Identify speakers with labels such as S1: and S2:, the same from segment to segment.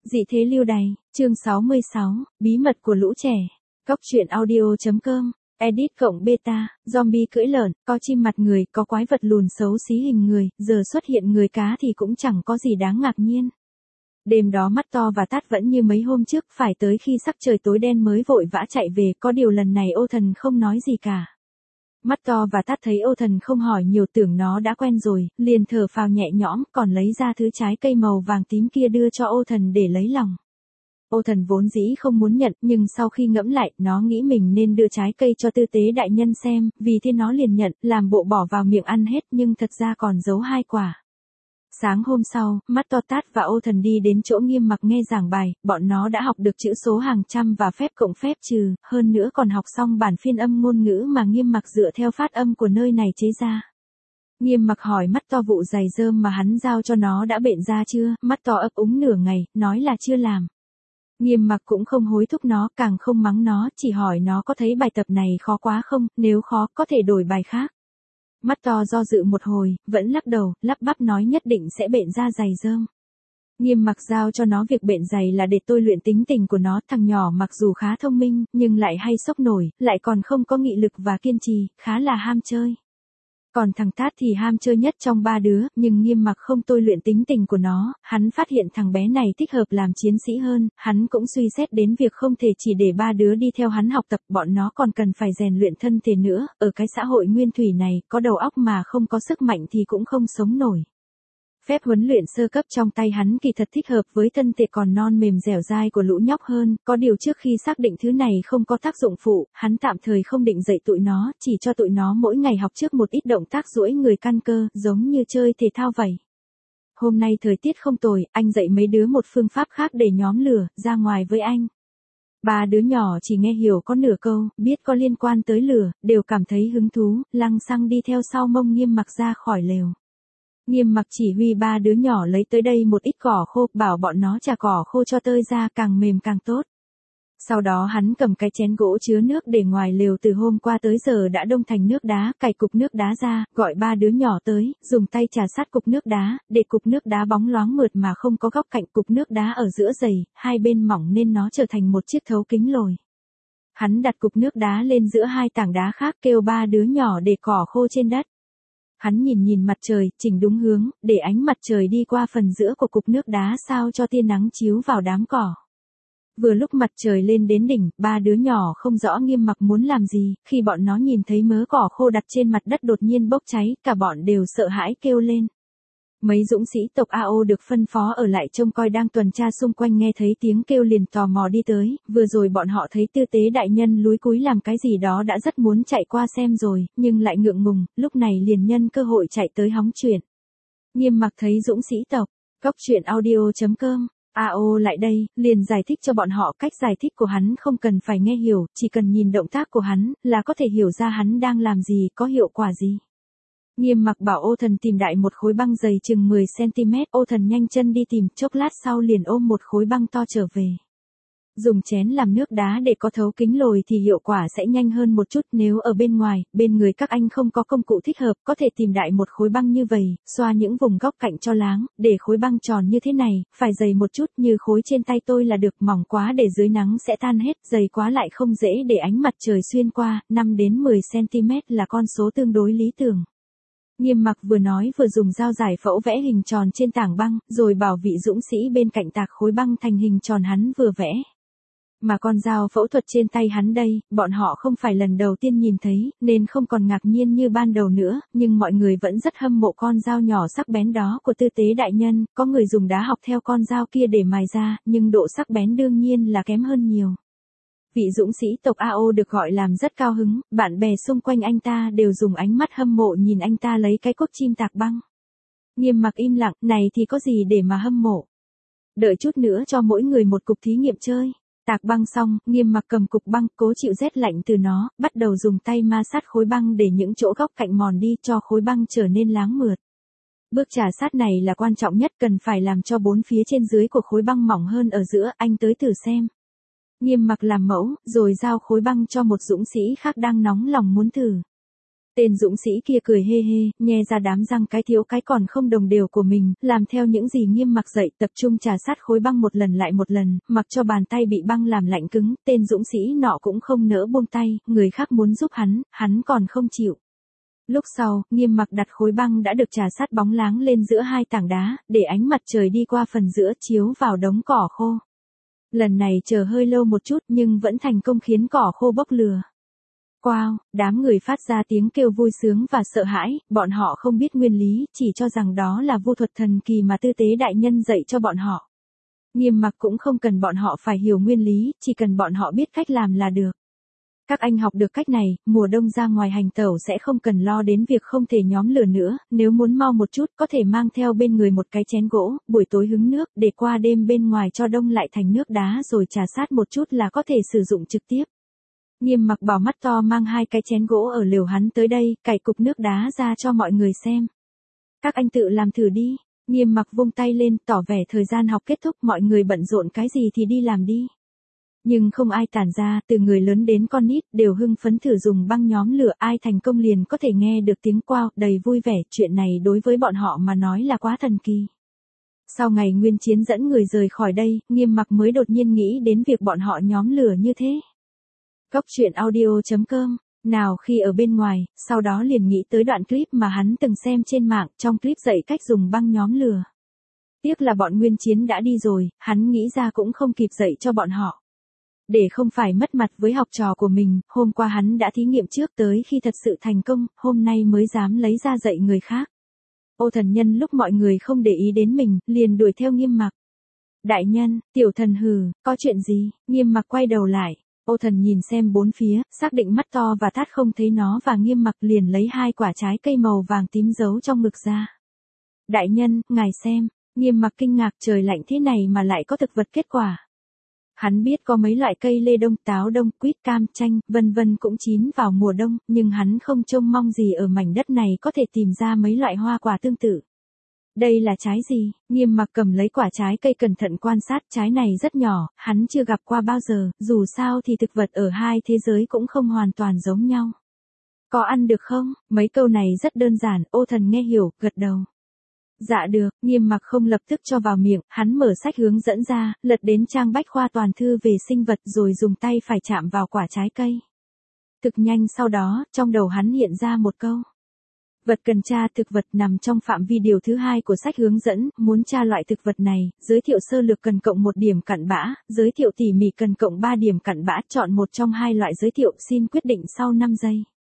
S1: Dị thế lưu đày, chương 66, bí mật của lũ trẻ. Cóc truyện audio.com, edit cộng beta, zombie cưỡi lợn, có chim mặt người, có quái vật lùn xấu xí hình người, giờ xuất hiện người cá thì cũng chẳng có gì đáng ngạc nhiên. Đêm đó Mắt To và Tát vẫn như mấy hôm trước, phải tới khi sắc trời tối đen mới vội vã chạy về, có điều lần này Ô Thần không nói gì cả. Mắt To và Tát thấy Ô Thần không hỏi nhiều, tưởng nó đã quen rồi, liền thở phào nhẹ nhõm, còn lấy ra thứ trái cây màu vàng tím kia đưa cho Ô Thần để lấy lòng. Ô Thần vốn dĩ không muốn nhận, nhưng sau khi ngẫm lại, nó nghĩ mình nên đưa trái cây cho Tư Tế đại nhân xem, vì thế nó liền nhận, làm bộ bỏ vào miệng ăn hết nhưng thật ra còn giấu 2 quả. Sáng hôm sau, Mắt To, Tát và Ô Thần đi đến chỗ Nghiêm Mặc nghe giảng bài, bọn nó đã học được chữ số hàng trăm và phép cộng phép trừ, hơn nữa còn học xong bản phiên âm ngôn ngữ mà Nghiêm Mặc dựa theo phát âm của nơi này chế ra. Nghiêm Mặc hỏi Mắt To vụ giày rơm mà hắn giao cho nó đã bện ra chưa, Mắt To ấp úng nửa ngày, nói là chưa làm. Nghiêm Mặc cũng không hối thúc nó, càng không mắng nó, chỉ hỏi nó có thấy bài tập này khó quá không, nếu khó, có thể đổi bài khác. Mắt To do dự một hồi, vẫn lắc đầu, lắp bắp nói nhất định sẽ bện ra giày rơm. Nghiêm Mặc giao cho nó việc bện giày là để tôi luyện tính tình của nó, thằng nhỏ mặc dù khá thông minh, nhưng lại hay sốc nổi, lại còn không có nghị lực và kiên trì, khá là ham chơi. Còn thằng Tát thì ham chơi nhất trong 3 đứa, nhưng Nghiêm Mặc không tôi luyện tính tình của nó, hắn phát hiện thằng bé này thích hợp làm chiến sĩ hơn, hắn cũng suy xét đến việc không thể chỉ để 3 đứa đi theo hắn học tập, bọn nó còn cần phải rèn luyện thân thể nữa, ở cái xã hội nguyên thủy này, có đầu óc mà không có sức mạnh thì cũng không sống nổi. Phép huấn luyện sơ cấp trong tay hắn kỳ thật thích hợp với thân thể còn non mềm dẻo dai của lũ nhóc hơn, có điều trước khi xác định thứ này không có tác dụng phụ, hắn tạm thời không định dạy tụi nó, chỉ cho tụi nó mỗi ngày học trước một ít động tác duỗi người căn cơ, giống như chơi thể thao vậy. Hôm nay thời tiết không tồi, anh dạy mấy đứa một phương pháp khác để nhóm lửa, ra ngoài với anh. 3 đứa nhỏ chỉ nghe hiểu có nửa câu, biết có liên quan tới lửa, đều cảm thấy hứng thú, lăng xăng đi theo sau mông Nghiêm Mặc ra khỏi lều. Nghiêm Mặc chỉ huy 3 đứa nhỏ lấy tới đây một ít cỏ khô, bảo bọn nó chà cỏ khô cho tơi ra, càng mềm càng tốt. Sau đó hắn cầm cái chén gỗ chứa nước để ngoài lều từ hôm qua tới giờ đã đông thành nước đá, cày cục nước đá ra, gọi 3 đứa nhỏ tới, dùng tay chà sát cục nước đá, để cục nước đá bóng loáng mượt mà không có góc cạnh, cục nước đá ở giữa dày, hai bên mỏng nên nó trở thành một chiếc thấu kính lồi. Hắn đặt cục nước đá lên giữa 2 tảng đá khác, kêu 3 đứa nhỏ để cỏ khô trên đất. Hắn nhìn mặt trời, chỉnh đúng hướng, để ánh mặt trời đi qua phần giữa của cục nước đá sao cho tia nắng chiếu vào đám cỏ. Vừa lúc mặt trời lên đến đỉnh, 3 đứa nhỏ không rõ Nghiêm Mặc muốn làm gì, khi bọn nó nhìn thấy mớ cỏ khô đặt trên mặt đất đột nhiên bốc cháy, cả bọn đều sợ hãi kêu lên. Mấy dũng sĩ tộc AO được phân phó ở lại trông coi đang tuần tra xung quanh nghe thấy tiếng kêu liền tò mò đi tới, vừa rồi bọn họ thấy Tư Tế đại nhân lúi cúi làm cái gì đó đã rất muốn chạy qua xem rồi, nhưng lại ngượng ngùng, lúc này liền nhân cơ hội chạy tới hóng chuyện. Nghiêm Mặc thấy dũng sĩ tộc, cóc truyện audio.com, AO lại đây, liền giải thích cho bọn họ, cách giải thích của hắn không cần phải nghe hiểu, chỉ cần nhìn động tác của hắn, là có thể hiểu ra hắn đang làm gì, có hiệu quả gì. Nghiêm Mặc bảo Ô Thần tìm đại một khối băng dày chừng 10cm, Ô Thần nhanh chân đi tìm, chốc lát sau liền ôm một khối băng to trở về. Dùng chén làm nước đá để có thấu kính lồi thì hiệu quả sẽ nhanh hơn một chút, nếu ở bên ngoài, bên người các anh không có công cụ thích hợp, có thể tìm đại một khối băng như vậy, xoa những vùng góc cạnh cho láng, để khối băng tròn như thế này, phải dày một chút như khối trên tay tôi là được, mỏng quá để dưới nắng sẽ tan hết, dày quá lại không dễ để ánh mặt trời xuyên qua, 5 đến 10cm là con số tương đối lý tưởng. Nghiêm Mặc vừa nói vừa dùng dao giải phẫu vẽ hình tròn trên tảng băng, rồi bảo vị dũng sĩ bên cạnh tạc khối băng thành hình tròn hắn vừa vẽ. Mà con dao phẫu thuật trên tay hắn đây, bọn họ không phải lần đầu tiên nhìn thấy, nên không còn ngạc nhiên như ban đầu nữa, nhưng mọi người vẫn rất hâm mộ con dao nhỏ sắc bén đó của Tư Tế đại nhân, có người dùng đá học theo con dao kia để mài ra, nhưng độ sắc bén đương nhiên là kém hơn nhiều. Vị dũng sĩ tộc AO được gọi làm rất cao hứng, bạn bè xung quanh anh ta đều dùng ánh mắt hâm mộ nhìn anh ta lấy cái cốt chim tạc băng. Nghiêm Mặc im lặng, này thì có gì để mà hâm mộ. Đợi chút nữa cho mỗi người một cục thí nghiệm chơi. Tạc băng xong, Nghiêm Mặc cầm cục băng, cố chịu rét lạnh từ nó, bắt đầu dùng tay ma sát khối băng để những chỗ góc cạnh mòn đi, cho khối băng trở nên láng mượt. Bước trà sát này là quan trọng nhất, cần phải làm cho 4 phía trên dưới của khối băng mỏng hơn ở giữa, anh tới thử xem. Nghiêm Mặc làm mẫu, rồi giao khối băng cho một dũng sĩ khác đang nóng lòng muốn thử. Tên dũng sĩ kia cười hê hê, nhe ra đám răng cái thiếu cái còn không đồng đều của mình, làm theo những gì Nghiêm Mặc dạy, tập trung trà sát khối băng một lần lại một lần, mặc cho bàn tay bị băng làm lạnh cứng, tên dũng sĩ nọ cũng không nỡ buông tay, người khác muốn giúp hắn còn không chịu. Lúc sau, Nghiêm Mặc đặt khối băng đã được trà sát bóng láng lên giữa hai tảng đá, để ánh mặt trời đi qua phần giữa chiếu vào đống cỏ khô. Lần này chờ hơi lâu một chút nhưng vẫn thành công khiến cỏ khô bốc lửa. Wow, đám người phát ra tiếng kêu vui sướng và sợ hãi, bọn họ không biết nguyên lý, chỉ cho rằng đó là vu thuật thần kỳ mà Tư Tế đại nhân dạy cho bọn họ. Nghiêm Mặc cũng không cần bọn họ phải hiểu nguyên lý, chỉ cần bọn họ biết cách làm là được. Các anh học được cách này, mùa đông ra ngoài hành tẩu sẽ không cần lo đến việc không thể nhóm lửa nữa, nếu muốn mau một chút có thể mang theo bên người một cái chén gỗ, buổi tối hứng nước, để qua đêm bên ngoài cho đông lại thành nước đá rồi trà sát một chút là có thể sử dụng trực tiếp. Nghiêm Mặc bảo mắt to mang hai cái chén gỗ ở lều hắn tới đây, cày cục nước đá ra cho mọi người xem. Các anh tự làm thử đi. Nghiêm Mặc vung tay lên, tỏ vẻ thời gian học kết thúc, mọi người bận rộn cái gì thì đi làm đi. Nhưng không ai tản ra, từ người lớn đến con nít, đều hưng phấn thử dùng băng nhóm lửa, ai thành công liền có thể nghe được tiếng wow, đầy vui vẻ, chuyện này đối với bọn họ mà nói là quá thần kỳ. Sau ngày Nguyên Chiến dẫn người rời khỏi đây, Nghiêm Mặc mới đột nhiên nghĩ đến việc bọn họ nhóm lửa như thế. Cốc truyện audio.com. Nào khi ở bên ngoài, sau đó liền nghĩ tới đoạn clip mà hắn từng xem trên mạng, trong clip dạy cách dùng băng nhóm lửa. Tiếc là bọn Nguyên Chiến đã đi rồi, hắn nghĩ ra cũng không kịp dạy cho bọn họ. Để không phải mất mặt với học trò của mình, hôm qua hắn đã thí nghiệm trước tới khi thật sự thành công, hôm nay mới dám lấy ra dạy người khác. Ô Thần nhân lúc mọi người không để ý đến mình, liền đuổi theo Nghiêm Mặc. Đại nhân, tiểu thần hừ, có chuyện gì? Nghiêm Mặc quay đầu lại. Ô Thần nhìn xem bốn phía, xác định mắt to và thắt không thấy nó và Nghiêm Mặc liền lấy hai quả trái cây màu vàng tím giấu trong ngực ra. Đại nhân, ngài xem. Nghiêm Mặc kinh ngạc, trời lạnh thế này mà lại có thực vật kết quả. Hắn biết có mấy loại cây lê đông, táo đông, quýt, cam, chanh, vân vân cũng chín vào mùa đông, nhưng hắn không trông mong gì ở mảnh đất này có thể tìm ra mấy loại hoa quả tương tự. Đây là trái gì? Nghiêm Mặc cầm lấy quả trái cây cẩn thận quan sát, trái này rất nhỏ, hắn chưa gặp qua bao giờ, dù sao thì thực vật ở hai thế giới cũng không hoàn toàn giống nhau. Có ăn được không? Mấy câu này rất đơn giản, Ô Thần nghe hiểu, gật đầu. Dạ được, Nghiêm Mặc không lập tức cho vào miệng, hắn mở sách hướng dẫn ra, lật đến trang bách khoa toàn thư về sinh vật rồi dùng tay phải chạm vào quả trái cây. Thực nhanh sau đó, trong đầu hắn hiện ra một câu. Vật cần tra thực vật nằm trong phạm vi điều thứ 2 của sách hướng dẫn, muốn tra loại thực vật này, giới thiệu sơ lược cần cộng 1 điểm cặn bã, giới thiệu tỉ mỉ cần cộng 3 điểm cặn bã, chọn một trong hai loại giới thiệu, xin quyết định sau 5 giây.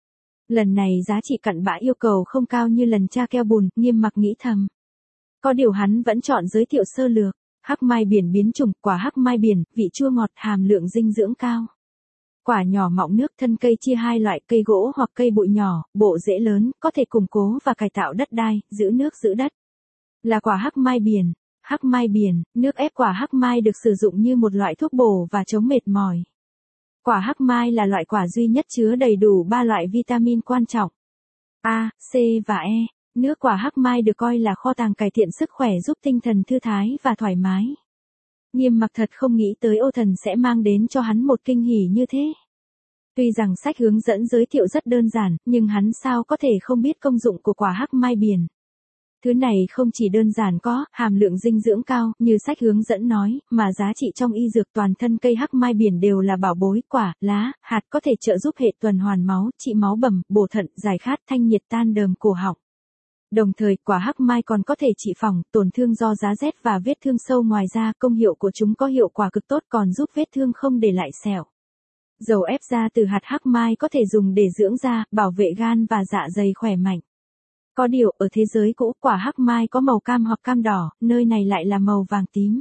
S1: Lần này giá trị cặn bã yêu cầu không cao như lần tra keo bùn, Nghiêm Mặc nghĩ thầm. Có điều hắn vẫn chọn giới thiệu sơ lược, hắc mai biển biến chủng, quả hắc mai biển, vị chua ngọt, hàm lượng dinh dưỡng cao. Quả nhỏ mọng nước, thân cây chia hai loại, cây gỗ hoặc cây bụi nhỏ, bộ rễ lớn, có thể củng cố và cải tạo đất đai, giữ nước giữ đất. Là quả hắc mai biển. Hắc mai biển, nước ép quả hắc mai được sử dụng như một loại thuốc bổ và chống mệt mỏi. Quả hắc mai là loại quả duy nhất chứa đầy đủ 3 loại vitamin quan trọng. A, C và E. Nước quả hắc mai được coi là kho tàng cải thiện sức khỏe, giúp tinh thần thư thái và thoải mái. Nghiêm Mặc thật không nghĩ tới Ô Thần sẽ mang đến cho hắn một kinh hỉ như thế. Tuy rằng sách hướng dẫn giới thiệu rất đơn giản, nhưng hắn sao có thể không biết công dụng của quả hắc mai biển. Thứ này không chỉ đơn giản có hàm lượng dinh dưỡng cao, như sách hướng dẫn nói, mà giá trị trong y dược, toàn thân cây hắc mai biển đều là bảo bối, quả, lá, hạt có thể trợ giúp hệ tuần hoàn máu, trị máu bầm, bổ thận, giải khát, thanh nhiệt, tan đờm cổ họng. Đồng thời, quả hắc mai còn có thể trị phòng, tổn thương do giá rét và vết thương sâu, ngoài ra công hiệu của chúng có hiệu quả cực tốt, còn giúp vết thương không để lại sẹo. Dầu ép ra từ hạt hắc mai có thể dùng để dưỡng da, bảo vệ gan và dạ dày khỏe mạnh. Có điều, ở thế giới cũ, quả hắc mai có màu cam hoặc cam đỏ, nơi này lại là màu vàng tím.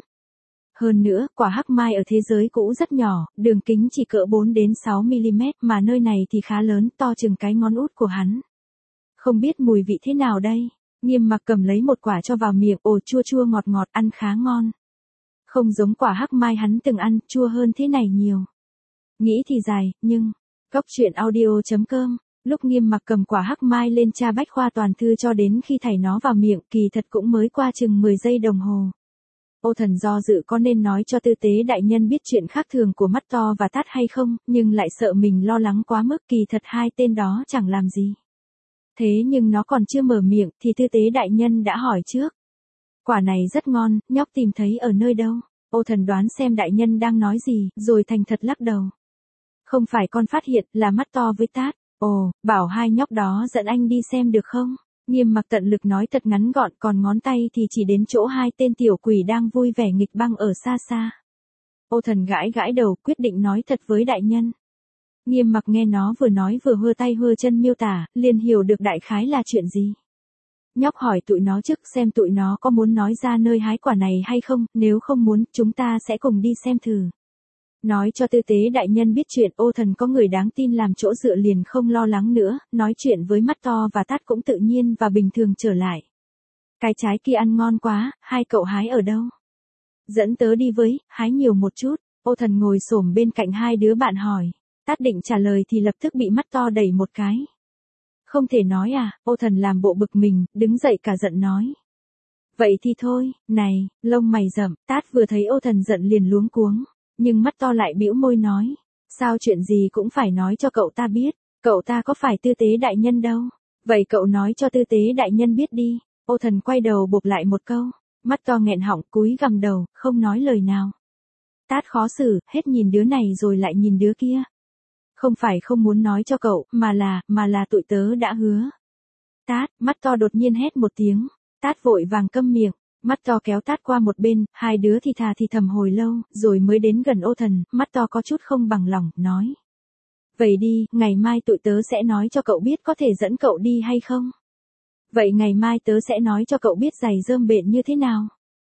S1: Hơn nữa, quả hắc mai ở thế giới cũ rất nhỏ, đường kính chỉ cỡ 4 đến 6 mm, mà nơi này thì khá lớn, to chừng cái ngón út của hắn. Không biết mùi vị thế nào đây? Nghiêm Mặc cầm lấy một quả cho vào miệng, ồ, chua chua ngọt ngọt, ăn khá ngon. Không giống quả hắc mai hắn từng ăn, chua hơn thế này nhiều. Nghĩ thì dài, nhưng... Cốc truyện audio.com. Lúc Nghiêm Mặc cầm quả hắc mai lên tra bách khoa toàn thư cho đến khi thảy nó vào miệng, kỳ thật cũng mới qua chừng 10 giây đồng hồ. Ô Thần do dự có nên nói cho Tư Tế đại nhân biết chuyện khác thường của mắt to và thắt hay không, nhưng lại sợ mình lo lắng quá mức, kỳ thật hai tên đó chẳng làm gì. Thế nhưng nó còn chưa mở miệng thì tư tế đại nhân đã hỏi trước. Quả này rất ngon, nhóc tìm thấy ở nơi đâu? Ô Thần đoán xem đại nhân đang nói gì, rồi thành thật lắc đầu. Không phải con phát hiện, là mắt to với Tát. Ồ, bảo hai nhóc đó dẫn anh đi xem được không? Nghiêm Mặc tận lực nói thật ngắn gọn, còn ngón tay thì chỉ đến chỗ hai tên tiểu quỷ đang vui vẻ nghịch băng ở xa xa. Ô Thần gãi gãi đầu, quyết định nói thật với đại nhân. Nghiêm Mặc nghe nó vừa nói vừa hơ tay hơ chân miêu tả, liền hiểu được đại khái là chuyện gì. Nhóc hỏi tụi nó trước xem tụi nó có muốn nói ra nơi hái quả này hay không, nếu không muốn, chúng ta sẽ cùng đi xem thử. Nói cho tư tế đại nhân biết chuyện Ô Thần có người đáng tin làm chỗ dựa liền không lo lắng nữa, nói chuyện với mắt to và Tát cũng tự nhiên và bình thường trở lại. Cái trái kia ăn ngon quá, hai cậu hái ở đâu? Dẫn tớ đi với, hái nhiều một chút. Ô Thần ngồi xổm bên cạnh hai đứa bạn hỏi. Tát định trả lời thì lập tức bị mắt to đẩy một cái. Không thể nói à? Ô Thần làm bộ bực mình, đứng dậy cả giận nói. Vậy thì thôi, này, lông mày rậm. Tát vừa thấy Ô Thần giận liền luống cuống. Nhưng mắt to lại bĩu môi nói. Sao chuyện gì cũng phải nói cho cậu ta biết. Cậu ta có phải tư tế đại nhân đâu. Vậy cậu nói cho tư tế đại nhân biết đi. Ô Thần quay đầu bộp lại một câu. Mắt to nghẹn họng cúi gằm đầu, không nói lời nào. Tát khó xử, hết nhìn đứa này rồi lại nhìn đứa kia. Không phải không muốn nói cho cậu, mà là tụi tớ đã hứa. Tát, mắt to đột nhiên hét một tiếng. Tát vội vàng câm miệng. Mắt to kéo Tát qua một bên, hai đứa thì thà thì thầm hồi lâu, rồi mới đến gần Ô Thần, mắt to có chút không bằng lòng, nói. Vậy đi, ngày mai tụi tớ sẽ nói cho cậu biết có thể dẫn cậu đi hay không? Vậy ngày mai tớ sẽ nói cho cậu biết giày rơm bện như thế nào?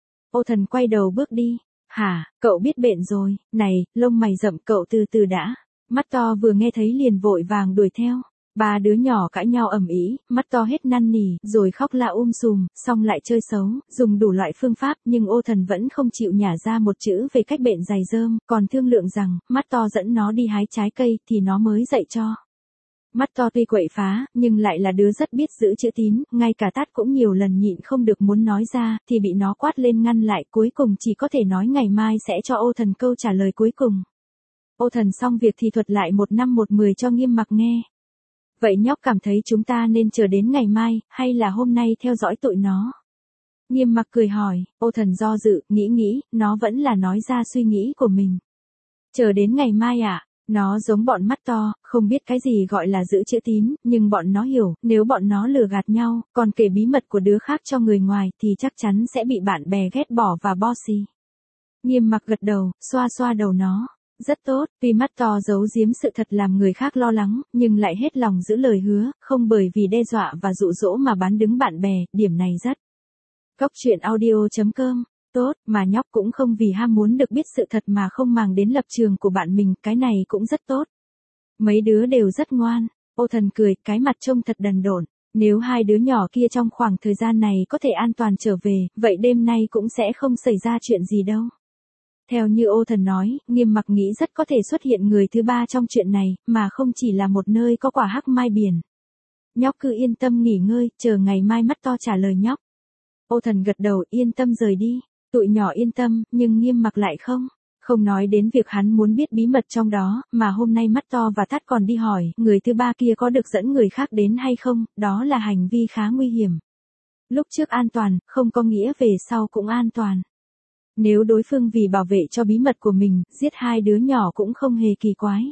S1: Ô Thần quay đầu bước đi. Hả, cậu biết bện rồi, này, lông mày rậm cậu từ từ đã. Mắt to vừa nghe thấy liền vội vàng đuổi theo. Ba đứa nhỏ cãi nhau ầm ĩ, mắt to hết năn nỉ, rồi khóc la sùm, xong lại chơi xấu, dùng đủ loại phương pháp, nhưng Ô Thần vẫn không chịu nhả ra một chữ về cách bện giày rơm, còn thương lượng rằng, mắt to dẫn nó đi hái trái cây, thì nó mới dạy cho. Mắt to tuy quậy phá, nhưng lại là đứa rất biết giữ chữ tín, ngay cả Tát cũng nhiều lần nhịn không được muốn nói ra, thì bị nó quát lên ngăn lại, cuối cùng chỉ có thể nói ngày mai sẽ cho Ô Thần câu trả lời cuối cùng. Ô Thần xong việc thì thuật lại 1 năm 1 10 cho Nghiêm Mặc nghe. Vậy nhóc cảm thấy chúng ta nên chờ đến ngày mai, hay là hôm nay theo dõi tụi nó? Nghiêm Mặc cười hỏi, Ô Thần do dự, nghĩ, nó vẫn là nói ra suy nghĩ của mình. Chờ đến ngày mai à? Nó giống bọn mắt to, không biết cái gì gọi là giữ chữ tín, nhưng bọn nó hiểu, nếu bọn nó lừa gạt nhau, còn kể bí mật của đứa khác cho người ngoài, thì chắc chắn sẽ bị bạn bè ghét bỏ và bossy. Nghiêm Mặc gật đầu, xoa xoa đầu nó. Rất tốt, tuy mắt to giấu giếm sự thật làm người khác lo lắng, nhưng lại hết lòng giữ lời hứa, không bởi vì đe dọa và dụ dỗ mà bán đứng bạn bè, điểm này rất. Cóc truyện audio.com. Tốt, mà nhóc cũng không vì ham muốn được biết sự thật mà không màng đến lập trường của bạn mình, cái này cũng rất tốt. Mấy đứa đều rất ngoan. Ô Thần cười, cái mặt trông thật đần độn. Nếu hai đứa nhỏ kia trong khoảng thời gian này có thể an toàn trở về, vậy đêm nay cũng sẽ không xảy ra chuyện gì đâu. Theo như Ô Thần nói, Nghiêm Mặc nghĩ rất có thể xuất hiện người thứ ba trong chuyện này, mà không chỉ là một nơi có quả hắc mai biển. Nhóc cứ yên tâm nghỉ ngơi, chờ ngày mai mắt to trả lời nhóc. Ô Thần gật đầu, yên tâm rời đi. Tụi nhỏ yên tâm, nhưng Nghiêm Mặc lại không. Không nói đến việc hắn muốn biết bí mật trong đó, mà hôm nay mắt to và Tát còn đi hỏi, người thứ ba kia có được dẫn người khác đến hay không, đó là hành vi khá nguy hiểm. Lúc trước an toàn, không có nghĩa về sau cũng an toàn. Nếu đối phương vì bảo vệ cho bí mật của mình, giết hai đứa nhỏ cũng không hề kỳ quái.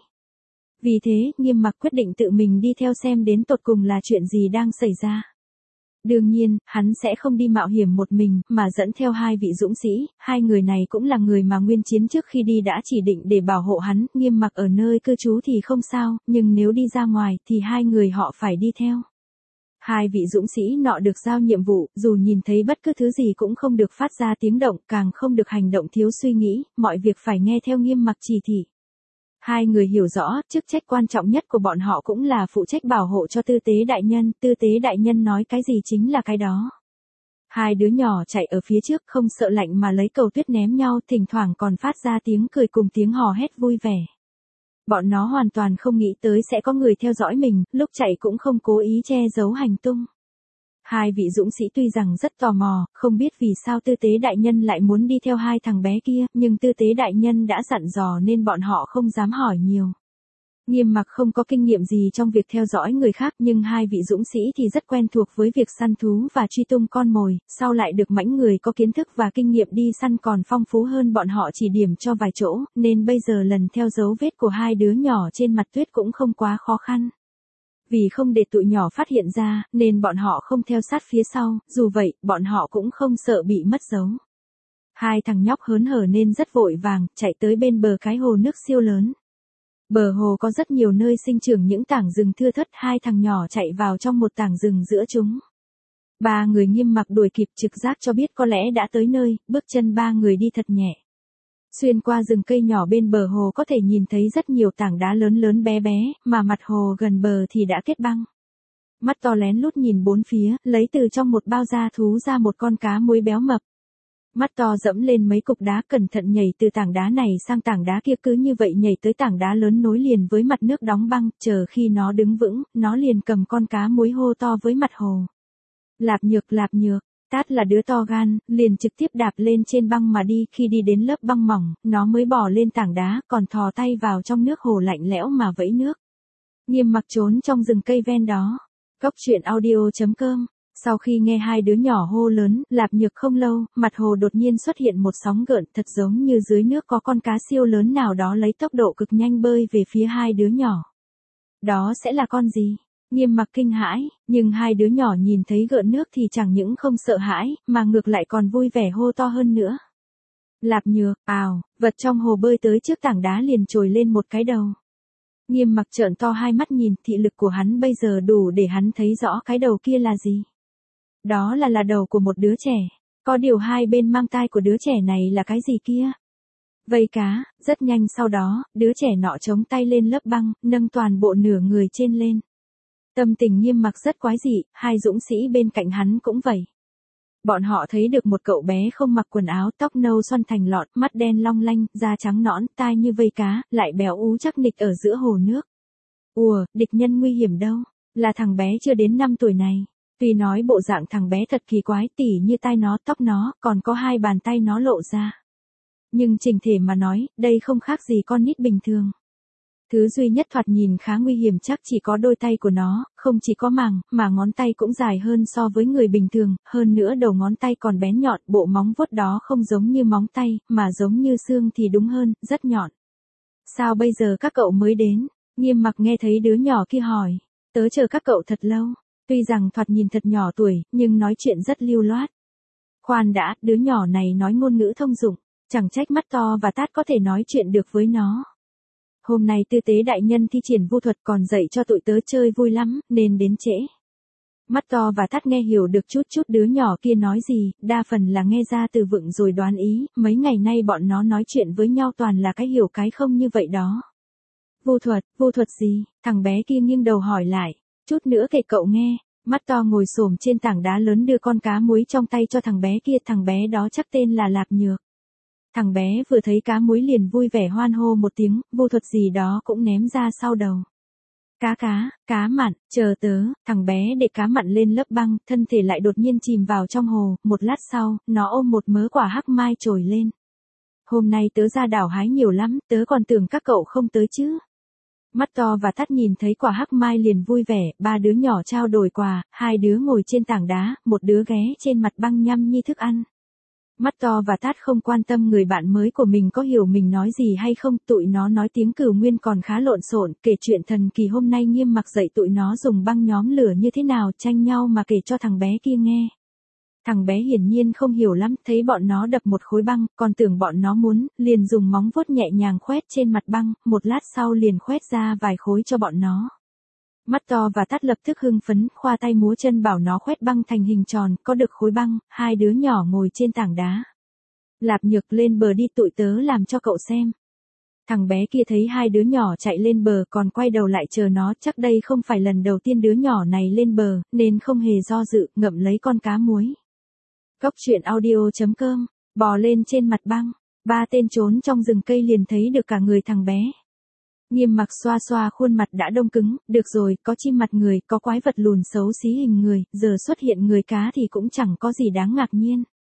S1: Vì thế, Nghiêm Mặc quyết định tự mình đi theo xem đến tột cùng là chuyện gì đang xảy ra. Đương nhiên, hắn sẽ không đi mạo hiểm một mình, mà dẫn theo hai vị dũng sĩ, hai người này cũng là người mà Nguyên Chiến trước khi đi đã chỉ định để bảo hộ hắn, Nghiêm Mặc ở nơi cư trú thì không sao, nhưng nếu đi ra ngoài, thì hai người họ phải đi theo. Hai vị dũng sĩ nọ được giao nhiệm vụ, dù nhìn thấy bất cứ thứ gì cũng không được phát ra tiếng động, càng không được hành động thiếu suy nghĩ, mọi việc phải nghe theo Nghiêm Mặc chỉ thị. Hai người hiểu rõ, chức trách quan trọng nhất của bọn họ cũng là phụ trách bảo hộ cho tư tế đại nhân nói cái gì chính là cái đó. Hai đứa nhỏ chạy ở phía trước không sợ lạnh mà lấy cầu tuyết ném nhau, thỉnh thoảng còn phát ra tiếng cười cùng tiếng hò hét vui vẻ. Bọn nó hoàn toàn không nghĩ tới sẽ có người theo dõi mình, lúc chạy cũng không cố ý che giấu hành tung. Hai vị dũng sĩ tuy rằng rất tò mò, không biết vì sao tư tế đại nhân lại muốn đi theo hai thằng bé kia, nhưng tư tế đại nhân đã dặn dò nên bọn họ không dám hỏi nhiều. Nghiêm Mặc không có kinh nghiệm gì trong việc theo dõi người khác, nhưng hai vị dũng sĩ thì rất quen thuộc với việc săn thú và truy tung con mồi, sau lại được mãnh người có kiến thức và kinh nghiệm đi săn còn phong phú hơn bọn họ chỉ điểm cho vài chỗ, nên bây giờ lần theo dấu vết của hai đứa nhỏ trên mặt tuyết cũng không quá khó khăn. Vì không để tụi nhỏ phát hiện ra, nên bọn họ không theo sát phía sau, dù vậy, bọn họ cũng không sợ bị mất dấu. Hai thằng nhóc hớn hở nên rất vội vàng, chạy tới bên bờ cái hồ nước siêu lớn. Bờ hồ có rất nhiều nơi sinh trưởng những tảng rừng thưa thớt, hai thằng nhỏ chạy vào trong một tảng rừng giữa chúng. Ba người Nghiêm Mặc đuổi kịp, trực giác cho biết có lẽ đã tới nơi, bước chân ba người đi thật nhẹ. Xuyên qua rừng cây nhỏ bên bờ hồ có thể nhìn thấy rất nhiều tảng đá lớn lớn bé bé, mà mặt hồ gần bờ thì đã kết băng. Mắt to lén lút nhìn bốn phía, lấy từ trong một bao da thú ra một con cá muối béo mập. Mắt to dẫm lên mấy cục đá, cẩn thận nhảy từ tảng đá này sang tảng đá kia, cứ như vậy nhảy tới tảng đá lớn nối liền với mặt nước đóng băng, chờ khi nó đứng vững, nó liền cầm con cá muối hô to với mặt hồ. Lạp nhược, Tát là đứa to gan, liền trực tiếp đạp lên trên băng mà đi, khi đi đến lớp băng mỏng, nó mới bò lên tảng đá, còn thò tay vào trong nước hồ lạnh lẽo mà vẫy nước. Nghiêm Mặc trốn trong rừng cây ven đó. Cốc truyện audio.com. Sau khi nghe hai đứa nhỏ hô lớn, Lạp Nhược không lâu, mặt hồ đột nhiên xuất hiện một sóng gợn, thật giống như dưới nước có con cá siêu lớn nào đó lấy tốc độ cực nhanh bơi về phía hai đứa nhỏ. Đó sẽ là con gì? Nghiêm Mặc kinh hãi, nhưng hai đứa nhỏ nhìn thấy gợn nước thì chẳng những không sợ hãi, mà ngược lại còn vui vẻ hô to hơn nữa. Lạp Nhược, vật trong hồ bơi tới trước tảng đá liền trồi lên một cái đầu. Nghiêm Mặc trợn to hai mắt nhìn, thị lực của hắn bây giờ đủ để hắn thấy rõ cái đầu kia là gì. Đó là đầu của một đứa trẻ, có điều hai bên mang tai của đứa trẻ này là cái gì kia? Vây cá. Rất nhanh sau đó, đứa trẻ nọ chống tay lên lớp băng, nâng toàn bộ nửa người trên lên. Tâm tình Nghiêm Mặc rất quái dị, hai dũng sĩ bên cạnh hắn cũng vậy. Bọn họ thấy được một cậu bé không mặc quần áo, tóc nâu xoăn thành lọn, mắt đen long lanh, da trắng nõn, tai như vây cá, lại béo ú chắc nịch ở giữa hồ nước. Địch nhân nguy hiểm đâu, là thằng bé chưa đến 5 tuổi này. Tuy nói bộ dạng thằng bé thật kỳ quái, tỉ như tai nó, tóc nó, còn có hai bàn tay nó lộ ra. Nhưng chỉnh thể mà nói, đây không khác gì con nít bình thường. Thứ duy nhất thoạt nhìn khá nguy hiểm chắc chỉ có đôi tay của nó, không chỉ có màng, mà ngón tay cũng dài hơn so với người bình thường, hơn nữa đầu ngón tay còn bén nhọn, bộ móng vuốt đó không giống như móng tay, mà giống như xương thì đúng hơn, rất nhọn. Sao bây giờ các cậu mới đến? Nghiêm Mặc nghe thấy đứa nhỏ kia hỏi. Tớ chờ các cậu thật lâu. Tuy rằng thoạt nhìn thật nhỏ tuổi, nhưng nói chuyện rất lưu loát. Khoan đã, đứa nhỏ này nói ngôn ngữ thông dụng, chẳng trách Mắt To và Tát có thể nói chuyện được với nó. Hôm nay Tư Tế đại nhân thi triển vu thuật còn dạy cho tụi tớ chơi vui lắm, nên đến trễ. Mắt To và Tát nghe hiểu được chút đứa nhỏ kia nói gì, đa phần là nghe ra từ vựng rồi đoán ý, mấy ngày nay bọn nó nói chuyện với nhau toàn là cái hiểu cái không như vậy đó. Vu thuật gì? Thằng bé kia nghiêng đầu hỏi lại. Chút nữa kể cậu nghe. Mắt To ngồi xổm trên tảng đá lớn đưa con cá muối trong tay cho thằng bé kia, thằng bé đó chắc tên là Lạp Nhược. Thằng bé vừa thấy cá muối liền vui vẻ hoan hô một tiếng, vu thuật gì đó cũng ném ra sau đầu. Cá mặn, chờ tớ, thằng bé để cá mặn lên lớp băng, thân thể lại đột nhiên chìm vào trong hồ, một lát sau, nó ôm một mớ quả hắc mai trồi lên. Hôm nay tớ ra đảo hái nhiều lắm, tớ còn tưởng các cậu không tới chứ. Mắt To và Tát nhìn thấy quả hắc mai liền vui vẻ, ba đứa nhỏ trao đổi quà, hai đứa ngồi trên tảng đá, một đứa ghé trên mặt băng nhăm nhi thức ăn. Mắt To và Tát không quan tâm người bạn mới của mình có hiểu mình nói gì hay không, tụi nó nói tiếng Cửu Nguyên còn khá lộn xộn, kể chuyện thần kỳ hôm nay Nghiêm Mặc dạy tụi nó dùng băng nhóm lửa như thế nào, tranh nhau mà kể cho thằng bé kia nghe. Thằng bé hiển nhiên không hiểu lắm, thấy bọn nó đập một khối băng, còn tưởng bọn nó muốn, liền dùng móng vuốt nhẹ nhàng khoét trên mặt băng, một lát sau liền khoét ra vài khối cho bọn nó. Mắt To và Tát lập tức hưng phấn, khoa tay múa chân bảo nó khoét băng thành hình tròn, có được khối băng, hai đứa nhỏ ngồi trên tảng đá. Lạp Nhược lên bờ đi, tụi tớ làm cho cậu xem. Thằng bé kia thấy hai đứa nhỏ chạy lên bờ còn quay đầu lại chờ nó, chắc đây không phải lần đầu tiên đứa nhỏ này lên bờ, nên không hề do dự, ngậm lấy con cá muối. Cốc truyện audio.com, bò lên trên mặt băng, ba tên trốn trong rừng cây liền thấy được cả người thằng bé. Nghiêm Mặc xoa xoa khuôn mặt đã đông cứng, được rồi, có chim mặt người, có quái vật lùn xấu xí hình người, giờ xuất hiện người cá thì cũng chẳng có gì đáng ngạc nhiên.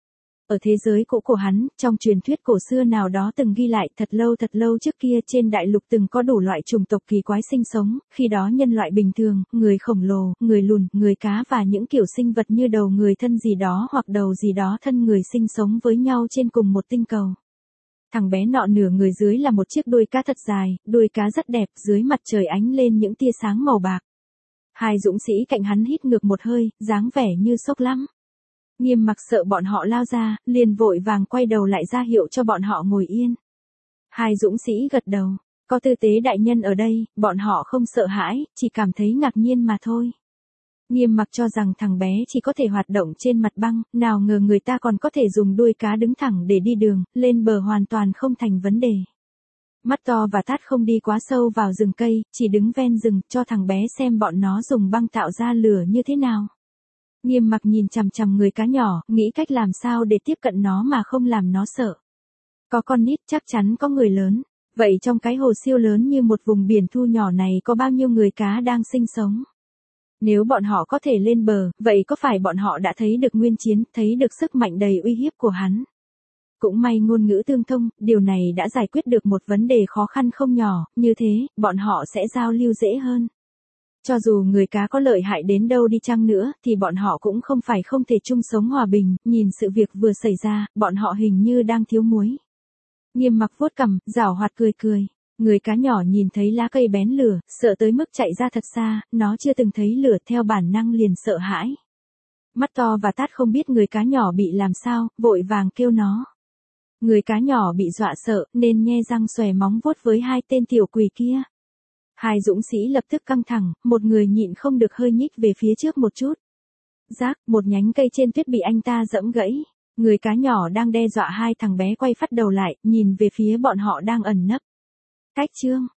S1: Ở thế giới cũ của hắn, trong truyền thuyết cổ xưa nào đó từng ghi lại thật lâu trước kia trên đại lục từng có đủ loại chủng tộc kỳ quái sinh sống, khi đó nhân loại bình thường, người khổng lồ, người lùn, người cá và những kiểu sinh vật như đầu người thân gì đó hoặc đầu gì đó thân người sinh sống với nhau trên cùng một tinh cầu. Thằng bé nọ nửa người dưới là một chiếc đuôi cá thật dài, đuôi cá rất đẹp, dưới mặt trời ánh lên những tia sáng màu bạc. Hai dũng sĩ cạnh hắn hít ngược một hơi, dáng vẻ như sốc lắm. Nghiêm Mặc sợ bọn họ lao ra, liền vội vàng quay đầu lại ra hiệu cho bọn họ ngồi yên. Hai dũng sĩ gật đầu, có tư tế đại nhân ở đây, bọn họ không sợ hãi, chỉ cảm thấy ngạc nhiên mà thôi. Nghiêm Mặc cho rằng thằng bé chỉ có thể hoạt động trên mặt băng, nào ngờ người ta còn có thể dùng đuôi cá đứng thẳng để đi đường, lên bờ hoàn toàn không thành vấn đề. Mắt to và Tát không đi quá sâu vào rừng cây, chỉ đứng ven rừng, cho thằng bé xem bọn nó dùng băng tạo ra lửa như thế nào. Nghiêm Mặc nhìn chằm chằm người cá nhỏ, nghĩ cách làm sao để tiếp cận nó mà không làm nó sợ. Có con nít chắc chắn có người lớn. Vậy trong cái hồ siêu lớn như một vùng biển thu nhỏ này có bao nhiêu người cá đang sinh sống? Nếu bọn họ có thể lên bờ, vậy có phải bọn họ đã thấy được nguyên chiến, thấy được sức mạnh đầy uy hiếp của hắn? Cũng may ngôn ngữ tương thông, điều này đã giải quyết được một vấn đề khó khăn không nhỏ, như thế, bọn họ sẽ giao lưu dễ hơn. Cho dù người cá có lợi hại đến đâu đi chăng nữa, thì bọn họ cũng không phải không thể chung sống hòa bình, nhìn sự việc vừa xảy ra, bọn họ hình như đang thiếu muối. Nghiêm Mặc vuốt cằm, giảo hoạt cười cười. Người cá nhỏ nhìn thấy lá cây bén lửa, sợ tới mức chạy ra thật xa, nó chưa từng thấy lửa theo bản năng liền sợ hãi. Mắt to và Tát không biết người cá nhỏ bị làm sao, vội vàng kêu nó. Người cá nhỏ bị dọa sợ, nên nhe răng xòe móng vuốt với hai tên tiểu quỷ kia. Hai dũng sĩ lập tức căng thẳng, một người nhịn không được hơi nhích về phía trước một chút. Rác, một nhánh cây trên tuyết bị anh ta giẫm gãy. Người cá nhỏ đang đe dọa hai thằng bé quay phắt đầu lại, nhìn về phía bọn họ đang ẩn nấp. Cách chương